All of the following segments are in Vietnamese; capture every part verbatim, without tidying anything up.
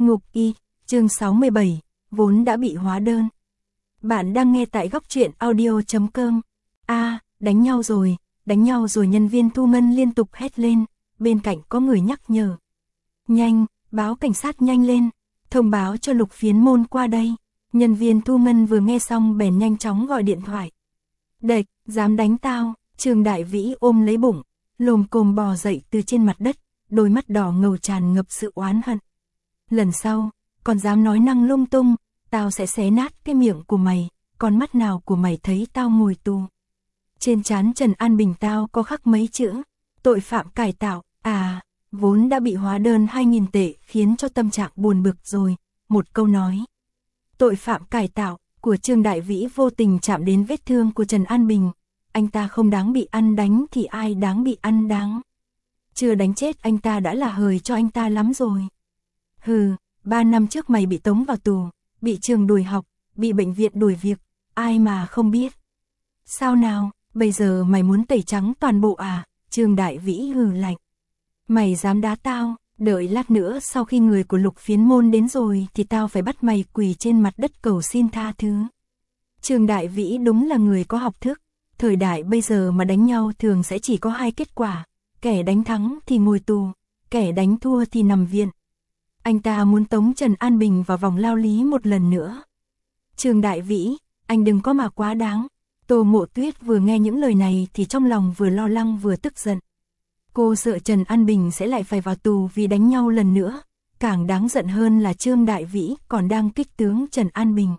Ngục y, chương sáu mươi bảy, vốn đã bị hóa đơn. Bạn đang nghe tại góc truyện audio chấm com. A, đánh nhau rồi, đánh nhau rồi, nhân viên thu ngân liên tục hét lên, bên cạnh có người nhắc nhở. Nhanh, báo cảnh sát nhanh lên, thông báo cho Lục Phiến Môn qua đây. Nhân viên thu ngân vừa nghe xong bèn nhanh chóng gọi điện thoại. Đệch, dám đánh tao, Trương Đại Vĩ ôm lấy bụng, lồm cồm bò dậy từ trên mặt đất, đôi mắt đỏ ngầu tràn ngập sự oán hận. Lần sau, còn dám nói năng lung tung, tao sẽ xé nát cái miệng của mày, con mắt nào của mày thấy tao ngồi tù. Trên trán Trần An Bình tao có khắc mấy chữ, tội phạm cải tạo, à, vốn đã bị hóa đơn hai nghìn tệ khiến cho tâm trạng buồn bực rồi, một câu nói. Tội phạm cải tạo của Trương Đại Vĩ vô tình chạm đến vết thương của Trần An Bình, anh ta không đáng bị ăn đánh thì ai đáng bị ăn đáng. Chưa đánh chết anh ta đã là hời cho anh ta lắm rồi. Hừ, ba năm trước mày bị tống vào tù, bị trường đuổi học, bị bệnh viện đuổi việc, ai mà không biết. Sao nào, bây giờ mày muốn tẩy trắng toàn bộ à? Trương Đại Vĩ hừ lạnh. Mày dám đá tao, đợi lát nữa sau khi người của Lục Phiến Môn đến rồi thì tao phải bắt mày quỳ trên mặt đất cầu xin tha thứ. Trương Đại Vĩ đúng là người có học thức, thời đại bây giờ mà đánh nhau thường sẽ chỉ có hai kết quả, kẻ đánh thắng thì ngồi tù, kẻ đánh thua thì nằm viện. Anh ta muốn tống Trần An Bình vào vòng lao lý một lần nữa. Trương Đại Vĩ, anh đừng có mà quá đáng. Tô Mộ Tuyết vừa nghe những lời này thì trong lòng vừa lo lắng vừa tức giận. Cô sợ Trần An Bình sẽ lại phải vào tù vì đánh nhau lần nữa. Càng đáng giận hơn là Trương Đại Vĩ còn đang kích tướng Trần An Bình.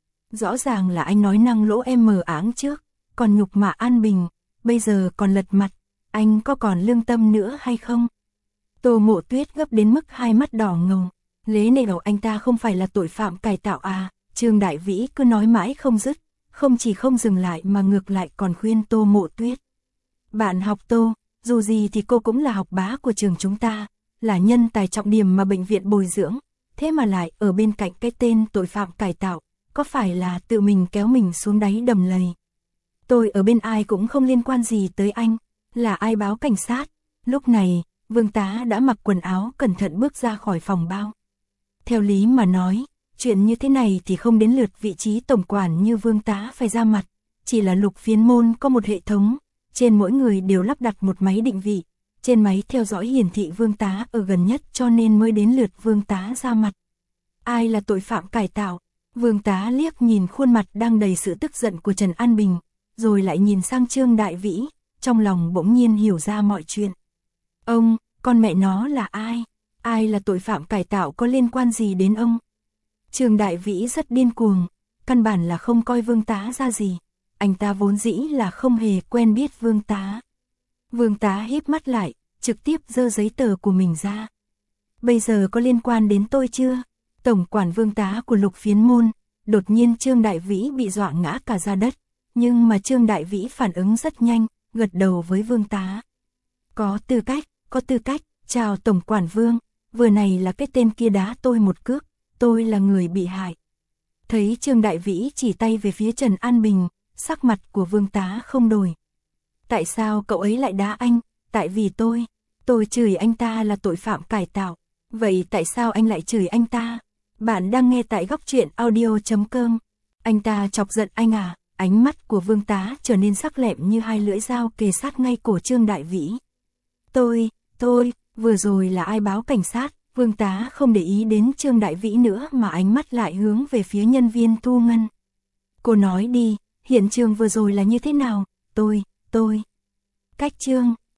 Rõ ràng là anh nói năng lỗ em mờ áng trước, còn nhục mạ An Bình, bây giờ còn lật mặt, anh có còn lương tâm nữa hay không? Tô Mộ Tuyết gấp đến mức hai mắt đỏ ngầu, lế nệ đầu anh ta không phải là tội phạm cải tạo à? Trương Đại Vĩ cứ nói mãi không dứt, không chỉ không dừng lại mà ngược lại còn khuyên Tô Mộ Tuyết. Bạn học Tô, dù gì thì cô cũng là học bá của trường chúng ta, là nhân tài trọng điểm mà bệnh viện bồi dưỡng, thế mà lại ở bên cạnh cái tên tội phạm cải tạo, có phải là tự mình kéo mình xuống đáy đầm lầy? Tôi ở bên ai cũng không liên quan gì tới anh, là ai báo cảnh sát? Lúc này, Vương tá đã mặc quần áo cẩn thận bước ra khỏi phòng bao. Theo lý mà nói, chuyện như thế này thì không đến lượt vị trí tổng quản như Vương tá phải ra mặt, chỉ là Lục Phiến Môn có một hệ thống, trên mỗi người đều lắp đặt một máy định vị, trên máy theo dõi hiển thị Vương tá ở gần nhất cho nên mới đến lượt Vương tá ra mặt. Ai là tội phạm cải tạo? Vương tá liếc nhìn khuôn mặt đang đầy sự tức giận của Trần An Bình, rồi lại nhìn sang Trương Đại Vĩ, trong lòng bỗng nhiên hiểu ra mọi chuyện. Ông, con mẹ nó là ai? Ai là tội phạm cải tạo có liên quan gì đến ông? Trương Đại Vĩ rất điên cuồng, căn bản là không coi Vương tá ra gì. Anh ta vốn dĩ là không hề quen biết Vương tá. Vương tá híp mắt lại, trực tiếp giơ giấy tờ của mình ra. Bây giờ có liên quan đến tôi chưa? Tổng quản Vương tá của Lục Phiến Môn. Đột nhiên Trương Đại Vĩ bị dọa ngã cả ra đất, nhưng mà Trương Đại Vĩ phản ứng rất nhanh, gật đầu với Vương tá. Có tư cách, có tư cách, chào Tổng quản Vương, vừa này là cái tên kia đá tôi một cước, tôi là người bị hại. Thấy Trương Đại Vĩ chỉ tay về phía Trần An Bình, sắc mặt của Vương tá không đổi. Tại sao cậu ấy lại đá anh? Tại vì tôi, tôi chửi anh ta là tội phạm cải tạo. Vậy tại sao anh lại chửi anh ta? Bạn đang nghe tại góc truyện audio chấm com. Anh ta chọc giận anh à? Ánh mắt của Vương tá trở nên sắc lẹm như hai lưỡi dao kề sát ngay cổ Trương Đại Vĩ. Tôi, tôi, vừa rồi là ai báo cảnh sát? Vương tá không để ý đến Trương Đại Vĩ nữa mà ánh mắt lại hướng về phía nhân viên thu ngân. Cô nói đi, hiện trường vừa rồi là như thế nào? Tôi, tôi. Cách Trương,